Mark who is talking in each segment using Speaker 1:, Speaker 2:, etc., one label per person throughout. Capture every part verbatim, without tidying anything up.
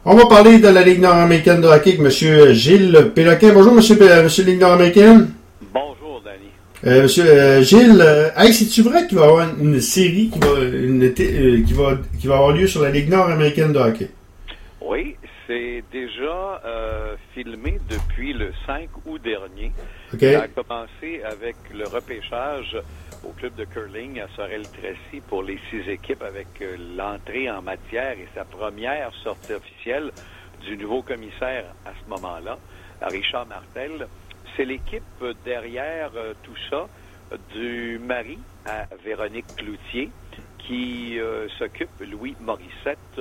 Speaker 1: On va parler de la Ligue nord-américaine de hockey avec M. Gilles Péloquin. Bonjour, M. P- M. Ligue nord-américaine.
Speaker 2: Bonjour, Danny.
Speaker 1: Euh, Monsieur euh, Gilles, euh, hey, c'est-tu vrai qu'il va y avoir une série qui va, une, euh, qui va, qui va avoir lieu sur la Ligue nord-américaine de hockey?
Speaker 2: Oui, c'est déjà euh, filmé depuis le cinq août dernier.
Speaker 1: Okay.
Speaker 2: Ça a commencé avec le repêchage au club de curling à Sorel-Tracy pour les six équipes avec euh, l'entrée en matière et sa première sortie officielle du nouveau commissaire à ce moment-là, Richard Martel. C'est l'équipe derrière euh, tout ça du mari à Véronique Cloutier qui euh, s'occupe, Louis Morissette,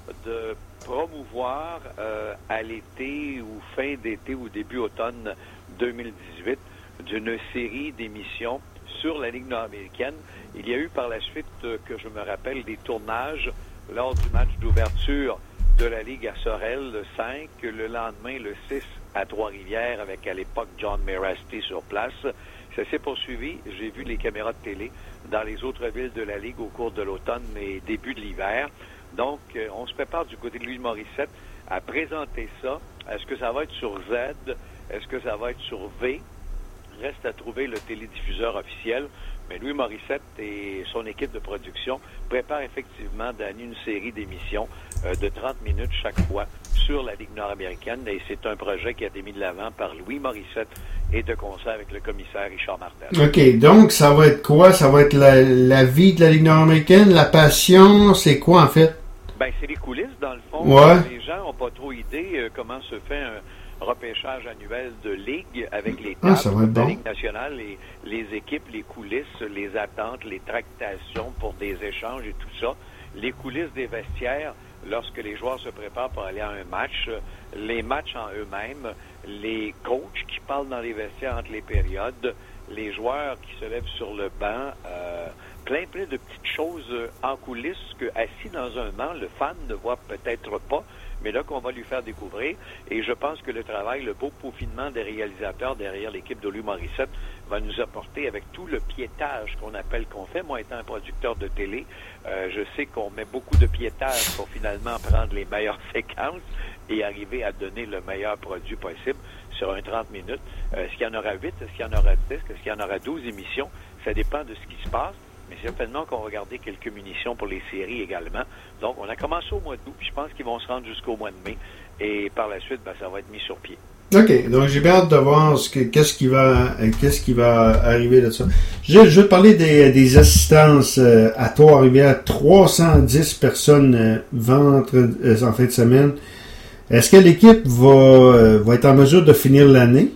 Speaker 2: de promouvoir euh, à l'été ou fin d'été ou début automne deux mille dix-huit d'une série d'émissions sur la Ligue nord-américaine. Il y a eu par la suite, euh, que je me rappelle, des tournages lors du match d'ouverture de la Ligue à Sorel, le cinq, le lendemain, le six, à Trois-Rivières, avec à l'époque John Merasti sur place. Ça s'est poursuivi. J'ai vu les caméras de télé dans les autres villes de la Ligue au cours de l'automne et début de l'hiver. Donc, euh, on se prépare du côté de Louis Morissette à présenter ça. Est-ce que ça va être sur Z? Est-ce que ça va être sur V? Reste à trouver le télédiffuseur officiel. Mais Louis Morissette et son équipe de production préparent effectivement, Danny, une série d'émissions euh, de trente minutes chaque fois sur la Ligue nord-américaine. Et c'est un projet qui a été mis de l'avant par Louis Morissette et de concert avec le commissaire Richard Martel.
Speaker 1: OK, donc ça va être quoi? Ça va être la, la vie de la Ligue nord-américaine, la passion, c'est quoi en fait?
Speaker 2: Ben, c'est les coulisses, dans le fond.
Speaker 1: Ouais.
Speaker 2: Les gens n'ont pas trop idée euh, comment se fait un repêchage annuel de Ligue avec les tables
Speaker 1: ah, ça va être
Speaker 2: de la
Speaker 1: bon.
Speaker 2: Ligue nationale, les, les équipes, les coulisses, les attentes, les tractations pour des échanges et tout ça. Les coulisses des vestiaires, lorsque les joueurs se préparent pour aller à un match, les matchs en eux-mêmes, les coachs qui parlent dans les vestiaires entre les périodes, les joueurs qui se lèvent sur le banc, euh, plein, plein de petites choses en coulisses que, assis dans un banc, le fan ne voit peut-être pas, mais là qu'on va lui faire découvrir. Et je pense que le travail, le beau peaufinement des réalisateurs derrière l'équipe de Louis Morissette va nous apporter avec tout le piétage qu'on appelle, qu'on fait. Moi, étant un producteur de télé, euh, je sais qu'on met beaucoup de piétage pour finalement prendre les meilleures séquences et arriver à donner le meilleur produit possible sur un trente minutes. Euh, est-ce qu'il y en aura huit? Est-ce qu'il y en aura dix? Est-ce qu'il y en aura douze émissions? Ça dépend de ce qui se passe. Mais certainement qu'on va garder quelques munitions pour les séries également. Donc, on a commencé au mois d'août, puis je pense qu'ils vont se rendre jusqu'au mois de mai. Et par la suite, ben, ça va être mis sur pied.
Speaker 1: OK, donc j'ai bien hâte de voir ce que, qu'est-ce qui va qu'est-ce qui va arriver de ça. Je, je vais te parler des, des assistances euh, à Trois-Rivières. trois cent dix personnes euh, ventre euh, en fin de semaine. Est-ce que l'équipe va, euh, va être en mesure de finir l'année?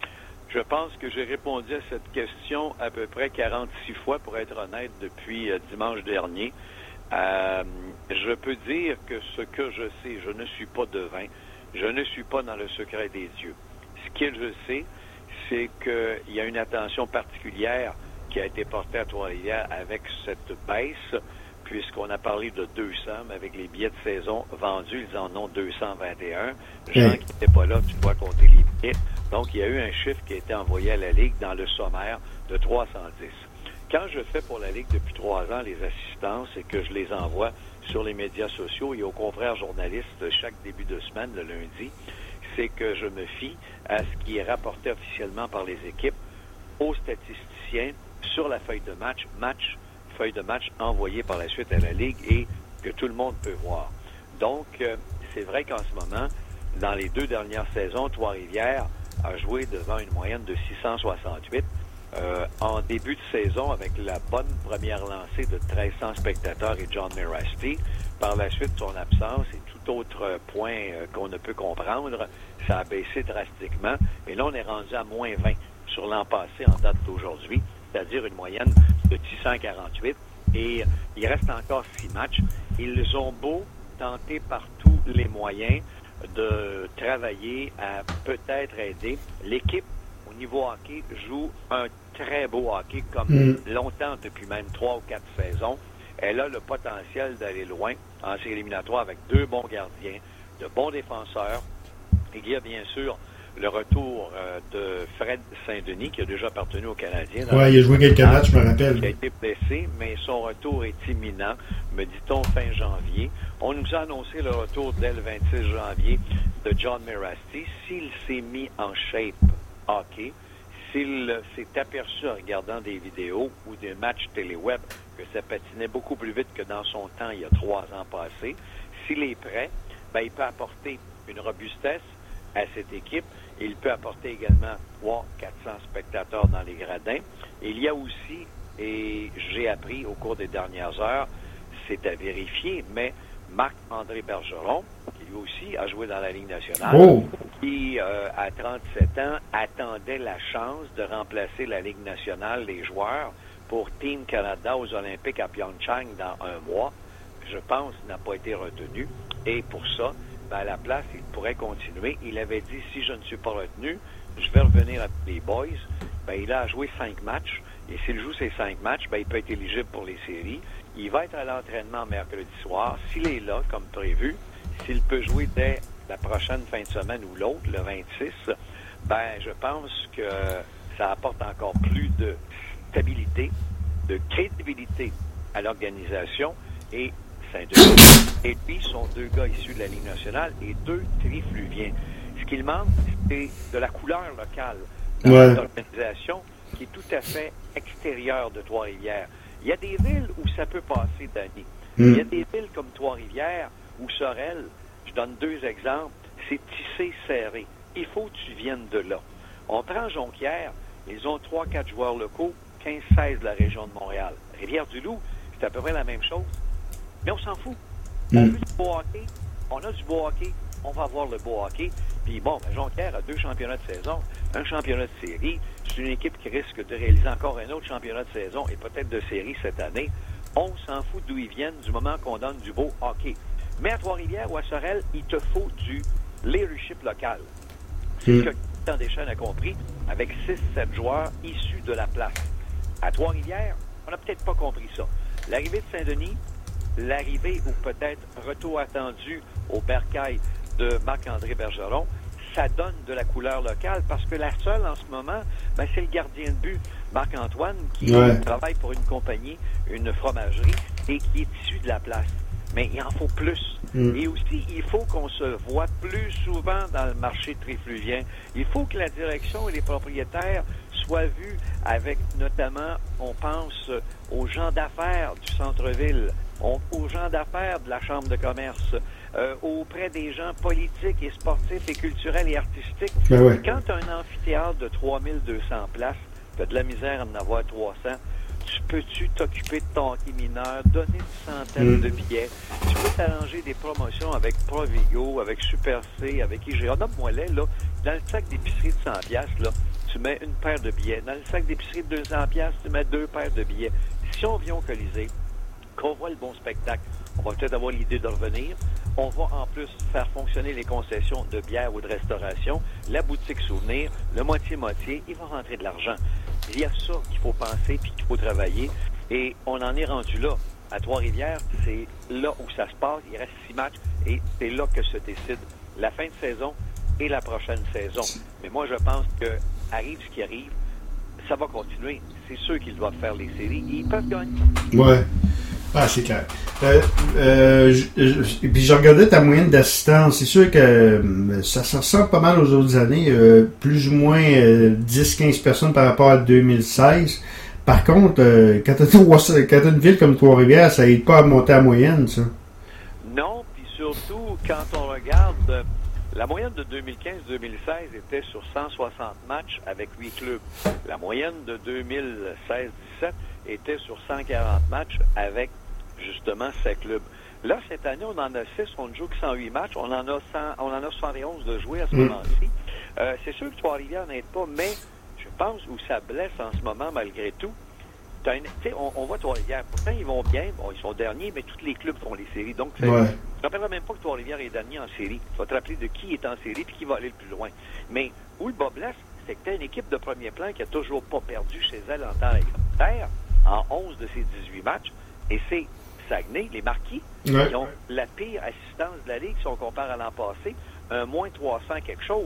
Speaker 2: Je pense que j'ai répondu à cette question à peu près quarante-six fois, pour être honnête, depuis euh, dimanche dernier. Euh, je peux dire que ce que je sais, je ne suis pas devin, je ne suis pas dans le secret des dieux. Ce que je sais, c'est qu'il y a une attention particulière qui a été portée à Trois-Rivières avec cette baisse, puisqu'on a parlé de deux cents, mais avec les billets de saison vendus, ils en ont deux cent vingt et un. Gens qui n'étaient pas là, tu dois compter les billets. Donc, il y a eu un chiffre qui a été envoyé à la Ligue dans le sommaire de trois cent dix. Quand je fais pour la Ligue depuis trois ans les assistances et que je les envoie sur les médias sociaux et aux confrères journalistes chaque début de semaine, le lundi, c'est que je me fie à ce qui est rapporté officiellement par les équipes, aux statisticiens, sur la feuille de match, match, feuille de match envoyée par la suite à la Ligue et que tout le monde peut voir. Donc, euh, c'est vrai qu'en ce moment, dans les deux dernières saisons, Trois-Rivières a joué devant une moyenne de six cent soixante-huit. Euh, en début de saison, avec la bonne première lancée de treize cents spectateurs et John Merasti, par la suite, son absence et tout autre point euh, qu'on ne peut comprendre, ça a baissé drastiquement. Et là, on est rendu à moins vingt sur l'an passé en date d'aujourd'hui, c'est-à-dire une moyenne de six cent quarante-huit. Et il reste encore six matchs. Ils ont beau tenter par tous les moyens de travailler à peut-être aider. L'équipe, au niveau hockey, joue un très beau hockey, comme mm. longtemps, depuis même trois ou quatre saisons. Elle a le potentiel d'aller loin en série éliminatoire avec deux bons gardiens, de bons défenseurs. Il y a bien sûr le retour euh, de Fred Saint-Denis, qui a déjà appartenu aux Canadiens.
Speaker 1: Oui, il a joué quelques matchs, je me rappelle.
Speaker 2: Il a été blessé, mais son retour est imminent, me dit-on, fin janvier. On nous a annoncé le retour dès le vingt-six janvier de John Mirasty. S'il s'est mis en shape hockey, s'il s'est aperçu en regardant des vidéos ou des matchs téléweb que ça patinait beaucoup plus vite que dans son temps il y a trois ans passés, s'il est prêt, ben, il peut apporter une robustesse à cette équipe. Il peut apporter également trois à quatre cents spectateurs dans les gradins. Il y a aussi, et j'ai appris au cours des dernières heures, c'est à vérifier, mais Marc-André Bergeron, qui lui aussi a joué dans la Ligue nationale,
Speaker 1: oh.
Speaker 2: qui, euh, à trente-sept ans, attendait la chance de remplacer la Ligue nationale, les joueurs, pour Team Canada aux Olympiques à Pyeongchang dans un mois, je pense, n'a pas été retenu. Et pour ça, ben, à la place, il pourrait continuer. Il avait dit, si je ne suis pas retenu, je vais revenir avec les boys. Ben, il a joué cinq matchs. Et s'il joue ces cinq matchs, ben, il peut être éligible pour les séries. Il va être à l'entraînement mercredi soir. S'il est là, comme prévu, s'il peut jouer dès la prochaine fin de semaine ou l'autre, le vingt-six, ben, je pense que ça apporte encore plus de stabilité, de crédibilité à l'organisation. Et Saint-Denis et puis sont deux gars issus de la Ligue nationale et deux trifluviens. Ce qu'il manque, c'est de la couleur locale dans
Speaker 1: ouais.
Speaker 2: cette organisation qui est tout à fait extérieure de Trois-Rivières. Il y a des villes où ça peut passer, Danny. Mm. Il y a des villes comme Trois-Rivières ou Sorel, je donne deux exemples, c'est tissé serré. Il faut que tu viennes de là. On prend Jonquière, ils ont trois quatre joueurs locaux, quinze seize de la région de Montréal. Rivière-du-Loup, c'est à peu près la même chose. Mais on s'en fout. On
Speaker 1: Mm.
Speaker 2: veut du beau hockey, on a du beau hockey, on va avoir le beau hockey. Puis bon, ben Jonquière a deux championnats de saison, un championnat de série. C'est une équipe qui risque de réaliser encore un autre championnat de saison et peut-être de série cette année. On s'en fout d'où ils viennent du moment qu'on donne du beau hockey. Mais à Trois-Rivières ou à Sorel, il te faut du leadership local. C'est mm. ce que Christian Deschênes a compris avec six sept joueurs issus de la place. À Trois-Rivières, on n'a peut-être pas compris ça. L'arrivée de Saint-Denis, l'arrivée ou peut-être retour attendu au bercail de Marc-André Bergeron, ça donne de la couleur locale parce que la seule en ce moment, ben, c'est le gardien de but, Marc-Antoine, qui ouais. travaille pour une compagnie, une fromagerie, et qui est issu de la place. Mais il en faut plus. Mm. Et aussi, il faut qu'on se voit plus souvent dans le marché trifluvien. Il faut que la direction et les propriétaires soient vus avec, notamment, on pense aux gens d'affaires du centre-ville, on, aux gens d'affaires de la Chambre de commerce, euh, auprès des gens politiques et sportifs et culturels et artistiques.
Speaker 1: Ben ouais.
Speaker 2: Quand tu as un amphithéâtre de trois mille deux cents places, tu as de la misère à en avoir trois cents, tu peux-tu t'occuper de ton hockey mineur, donner une centaine mm. de billets, tu peux t'arranger des promotions avec Provigo, avec Super C, avec I G A. Nomme-moi-les, là, dans le sac d'épicerie de cent piastres, là, tu mets une paire de billets. Dans le sac d'épicerie de deux cents piastres, tu mets deux paires de billets. Si on vient au Colisée, qu'on voit le bon spectacle, on va peut-être avoir l'idée de revenir. On va en plus faire fonctionner les concessions de bière ou de restauration, la boutique souvenir, le moitié-moitié, il va rentrer de l'argent. Il y a ça qu'il faut penser puis qu'il faut travailler. Et on en est rendu là. À Trois-Rivières, c'est là où ça se passe. Il reste six matchs et c'est là que se décide la fin de saison et la prochaine saison. Mais moi, je pense que arrive ce qui arrive, ça va continuer. C'est sûr qu'ils doivent faire les séries. Ils peuvent gagner.
Speaker 1: Ouais. Ah, c'est clair. Euh, euh, je, je, puis je regardais ta moyenne d'assistance. C'est sûr que euh, ça, ça ressemble pas mal aux autres années. Euh, plus ou moins euh, dix à quinze personnes par rapport à deux mille seize. Par contre, euh, quand tu as une ville comme Trois-Rivières, ça aide pas à monter la moyenne, ça.
Speaker 2: Non, puis surtout, quand on regarde, la moyenne de deux mille quinze deux mille seize était sur cent soixante matchs avec huit clubs. La moyenne de deux mille seize dix-sept était sur cent quarante matchs avec, justement, sept clubs. Là, cette année, on en a six, on ne joue que cent huit matchs, on en a cent, on en a soixante et onze de jouer à ce mm. moment-ci. Euh, c'est sûr que Trois-Rivières n'aide pas, mais je pense où ça blesse en ce moment, malgré tout. Une, on, on voit Trois-Rivières, pourtant ils vont bien, bon, ils sont derniers, mais tous les clubs font les séries. Donc, ouais. je ne rappellerai même pas que Trois-Rivières est dernier en série. Tu vas te rappeler de qui est en série et qui va aller le plus loin. Mais où le bas blesse, c'est que tu as une équipe de premier plan qui n'a toujours pas perdu chez elle en temps réglementaire en onze de ses dix-huit matchs. Et c'est Saguenay, les Marquis,
Speaker 1: ouais.
Speaker 2: qui ont la pire assistance de la Ligue si on compare à l'an passé, un moins trois cents quelque chose.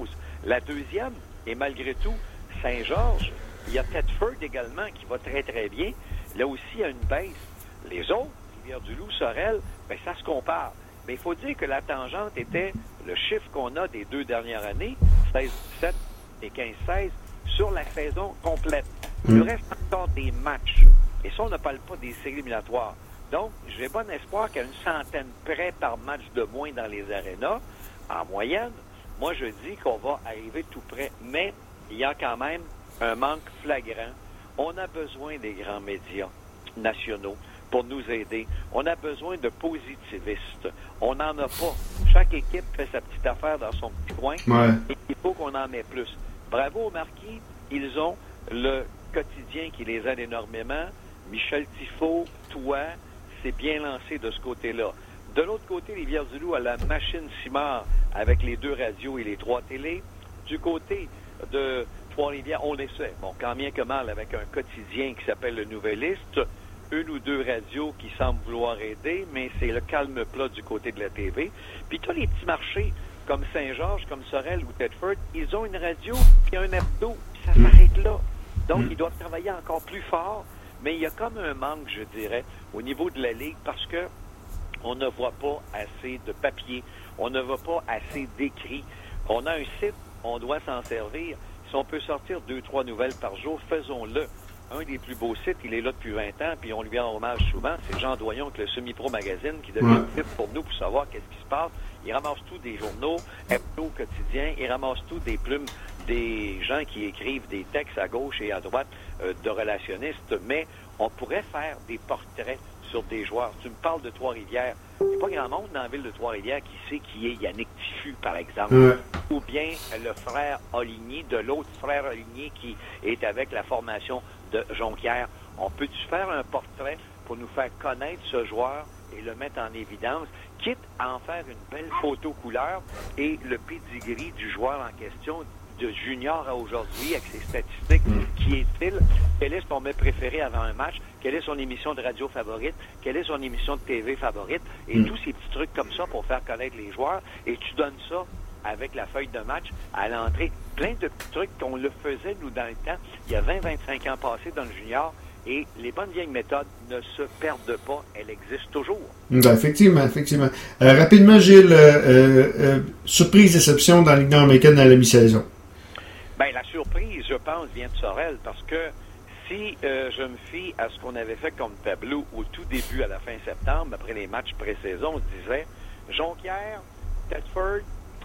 Speaker 2: La deuxième, et malgré tout, Saint-Georges, il y a Thetford également qui va très, très bien. Là aussi, il y a une baisse. Les autres, Rivière-du-Loup, Sorel, bien, ça se compare. Mais il faut dire que la tangente était le chiffre qu'on a des deux dernières années, seize dix-sept et quinze seize, sur la saison complète. Il mmh. reste encore des matchs. Et ça, on ne parle pas des séries éliminatoires. Donc, j'ai bon espoir qu'à une centaine près par match de moins dans les arénas, en moyenne, moi, je dis qu'on va arriver tout près. Mais il y a quand même un manque flagrant. On a besoin des grands médias nationaux pour nous aider. On a besoin de positivistes. On n'en a pas. Chaque équipe fait sa petite affaire dans son petit coin.
Speaker 1: Ouais.
Speaker 2: Et il faut qu'on en mette plus. Bravo aux Marquis. Ils ont le quotidien qui les aide énormément. Michel Tifo, toi, c'est bien lancé de ce côté-là. De l'autre côté, Rivière-du-Loup a la machine Simard avec les deux radios et les trois télés. Du côté de Trois-Rivières, on essaie. Bon, quand bien que mal, avec un quotidien qui s'appelle le Nouvelliste, une ou deux radios qui semblent vouloir aider, mais c'est le calme plat du côté de la T V. Puis tu as les petits marchés comme Saint-Georges, comme Sorel ou Thetford, ils ont une radio puis un hebdo, puis ça s'arrête là. Donc, ils doivent travailler encore plus fort, mais il y a comme un manque, je dirais, au niveau de la Ligue, parce que on ne voit pas assez de papier, on ne voit pas assez d'écrits. On a un site, on doit s'en servir. Si on peut sortir deux, trois nouvelles par jour, faisons-le. Un des plus beaux sites, il est là depuis vingt ans, puis on lui rend hommage souvent, c'est Jean Doyon avec le Semi-Pro Magazine, qui devient un site pour nous pour savoir qu'est-ce qui se passe. Il ramasse tout des journaux, hebdo quotidiens, il ramasse tout des plumes des gens qui écrivent des textes à gauche et à droite euh, de relationnistes, mais on pourrait faire des portraits sur des joueurs. Tu me parles de Trois-Rivières. Il n'y a pas grand monde dans la ville de Trois-Rivières qui sait qui est Yannick Tiffu, par exemple. Ouais. Ou bien le frère Oligny, de l'autre frère Oligny qui est avec la formation de Jonquière. On peut-tu faire un portrait pour nous faire connaître ce joueur et le mettre en évidence, quitte à en faire une belle photo couleur et le pedigree du joueur en question, de junior à aujourd'hui, avec ses statistiques, qui est-il? Quel est son mets préféré avant un match? Quelle est son émission de radio favorite? Quelle est son émission de T V favorite? Et mm. tous ces petits trucs comme ça pour faire connaître les joueurs. Et tu donnes ça avec la feuille de match à l'entrée. Plein de petits trucs qu'on le faisait, nous, dans le temps. Il y a vingt à vingt-cinq ans passés dans le junior. Et les bonnes vieilles méthodes ne se perdent pas. Elles existent toujours.
Speaker 1: Ben, effectivement, effectivement. Euh, rapidement, Gilles, euh, euh, surprise, déception dans la Ligue nord-américaine à la mi-saison.
Speaker 2: Bien, la surprise, je pense, vient de Sorel, parce que si euh, je me fie à ce qu'on avait fait comme tableau au tout début, à la fin septembre, après les matchs pré-saison, on se disait Jonquière, Thetford,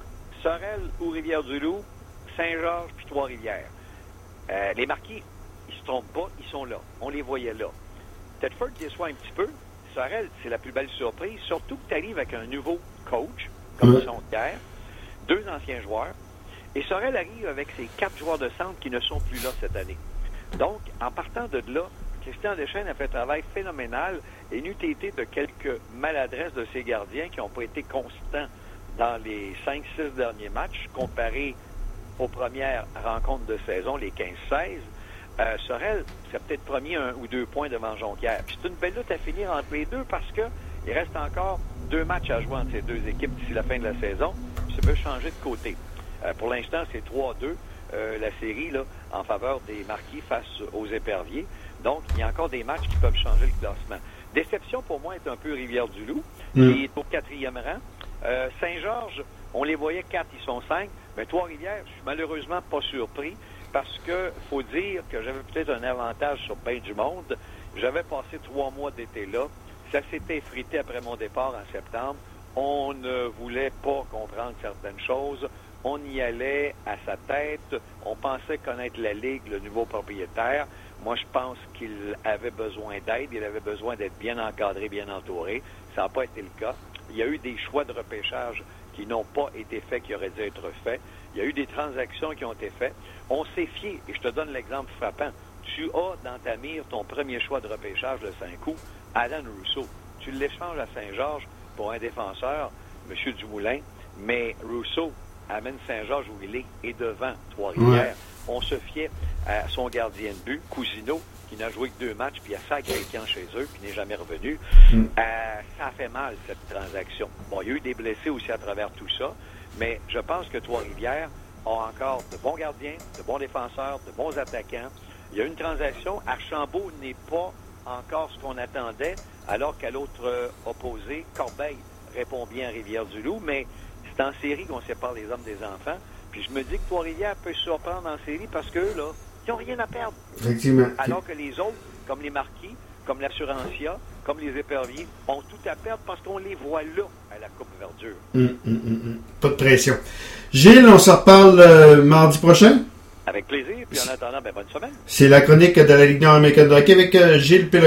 Speaker 2: Sorel ou Rivière-du-Loup, Saint-Georges puis Trois-Rivières. Euh, les Marquis, ils se trompent pas, ils sont là. On les voyait là. Thetford déçoit un petit peu. Sorel, c'est la plus belle surprise, surtout que tu arrives avec un nouveau coach, comme mmh. Jonquière, deux anciens joueurs. Et Sorel arrive avec ses quatre joueurs de centre qui ne sont plus là cette année. Donc, en partant de là, Christian Deschênes a fait un travail phénoménal et n'eût été de quelques maladresses de ses gardiens qui n'ont pas été constants dans les cinq six derniers matchs, comparé aux premières rencontres de saison, les quinze seize. Euh, Sorel, c'est peut-être premier un ou deux points devant Jonquière. Puis c'est une belle lutte à finir entre les deux parce que il reste encore deux matchs à jouer entre ces deux équipes d'ici la fin de la saison. Puis ça peut changer de côté. Euh, pour l'instant, c'est trois deux, euh, la série, là, en faveur des Marquis face aux Éperviers. Donc, il y a encore des matchs qui peuvent changer le classement. Déception, pour moi, est un peu Rivière-du-Loup, mmh. qui est au quatrième rang. Euh, Saint-Georges, on les voyait quatre, ils sont cinq. Mais Trois-Rivières, je suis malheureusement pas surpris parce que faut dire que j'avais peut-être un avantage sur bien du monde. J'avais passé trois mois d'été là. Ça s'était effrité après mon départ en septembre. On ne voulait pas comprendre certaines choses. On y allait à sa tête. On pensait connaître la Ligue, le nouveau propriétaire. Moi, je pense qu'il avait besoin d'aide. Il avait besoin d'être bien encadré, bien entouré. Ça n'a pas été le cas. Il y a eu des choix de repêchage qui n'ont pas été faits, qui auraient dû être faits. Il y a eu des transactions qui ont été faites. On s'est fié, et je te donne l'exemple frappant. Tu as dans ta mire ton premier choix de repêchage de cinq coups, Alan Rousseau. Tu l'échanges à Saint-Georges pour un défenseur, M. Dumoulin, mais Rousseau amène Saint-Georges où il est et devant Trois-Rivières. Ouais. On se fiait à son gardien de but, Cousineau, qui n'a joué que deux matchs, puis il a ça quelqu'un chez eux, puis n'est jamais revenu. Mm. Euh, ça a fait mal, cette transaction. Bon, il y a eu des blessés aussi à travers tout ça, mais je pense que Trois-Rivières ont encore de bons gardiens, de bons défenseurs, de bons attaquants. Il y a une transaction. Archambault n'est pas encore ce qu'on attendait, alors qu'à l'autre euh, opposé, Corbeil répond bien à Rivière-du-Loup, mais c'est en série qu'on sépare les hommes des enfants. Puis je me dis que Trois-Rivières peut se surprendre en série parce qu'eux, là, ils n'ont rien à perdre.
Speaker 1: Effectivement.
Speaker 2: Alors que les autres, comme les Marquis, comme l'Assurancia, comme les Éperviers, ont tout à perdre parce qu'on les voit là, à la Coupe Verdure.
Speaker 1: Hum, hum, hum, hum. Pas de pression. Gilles, on se reparle euh, mardi prochain?
Speaker 2: Avec plaisir, puis en attendant, ben, bonne semaine.
Speaker 1: C'est la chronique de la Ligue nord-américaine de hockey avec euh, Gilles Péloquin.